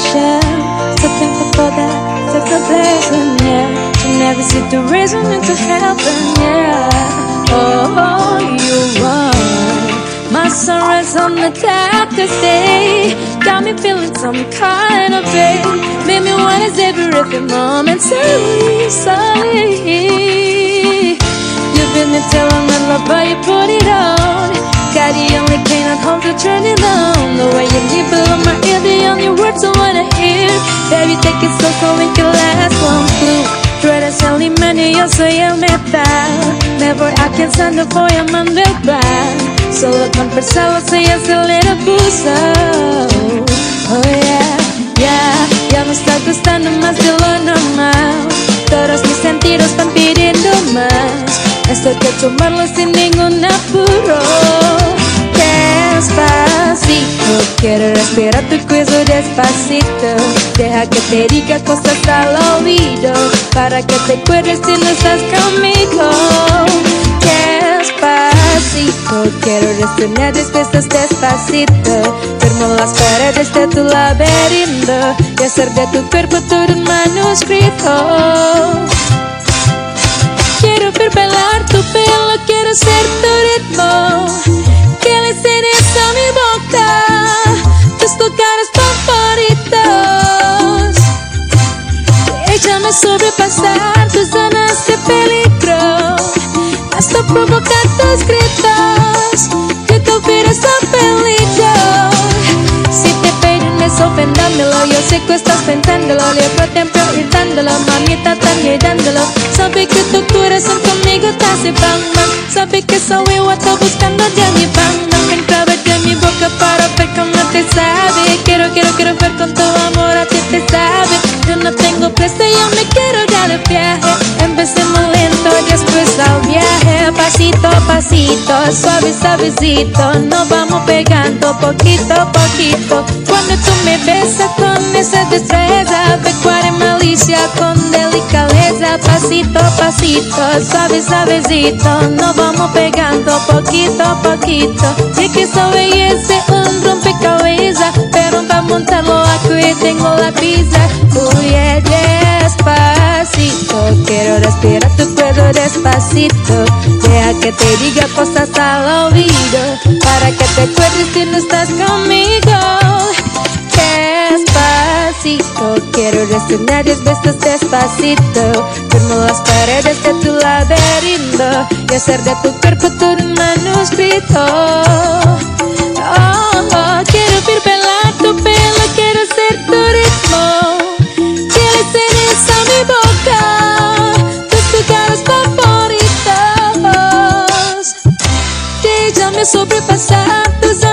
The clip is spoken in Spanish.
ocean. So thankful for that, such a blessing, yeah. To never see the reason into heaven, yeah. Oh, you won. My sunrise on the darkest day got me feeling some kind of pain. Made me wanna savor every moment slowly. You've been there telling me love, but you put it on. God, you only cannot hold to turn it on. The way you leave below my ear, the only words I wanna hear. Baby, take it slow we can last one clue. Ruedas se alimentan, yo soy el metal. Never I can stand up for your man del plan. Solo conversarlo se hace little pulso. Oh yeah, yeah. Ya me está gustando más de lo normal. Todos mis sentidos están pidiendo más. Esto hay que tomarlo sin ningún apuro. Despacito, quiero respirar tu cuello despacito. Deja que te diga cosas al oído, para que te acuerdes si no estás conmigo. Despacito, quiero respirar despiertas despacito. Firmo las paredes de tu laberinto y hacer de tu cuerpo todo un manuscrito. Quiero ver bailar tu pelo, quiero ser tu ritmo. Que le enseñes a mi boca tus lugares favoritos. Déjame sobrepasar tus zonas de peligro, hasta provocar tus gritos, que te olvides del peligro. Si te piden eso, ofendándolo, yo sé que estás pensándolo. Llevo tiempo irritándolo, mamita, están llegándolo. Sabe que tu corazón conmigo te hace bang bang. Sabe que soy igual, estoy buscando de mi bang bang. Entra de mi boca para ver cómo te sabe. Quiero ver con tu amor, a ti te sabe. Yo no tengo prisa, yo me quiero dar el viaje. Empecemos lento, después al viaje. Pasito a pasito, suave, suavecito. Nos vamos pegando poquito a poquito. Cuando tú me besas con esa destreza, pecuar en malicia con delicadeza. Pasito a pasito, suave, suavecito. Nos vamos pegando poquito a poquito. Sé que esa belleza es un rompecabezas, pero para montarlo aquí tengo la pizza. Yeah, despacito, quiero respirar tu cuello despacito. Deja que te diga cosas al oído, para que te acuerdes si no estás conmigo. Despacito, quiero respirar 10 veces despacito. Firmo las paredes de tu laberinto y hacer de tu cuerpo todo un manuscrito. Oh, quiero ver bailar tu pelo, quiero ser tu ritmo. Que le enseñes a mi boca tus lugares favoritos. Déjame sobrepasar tus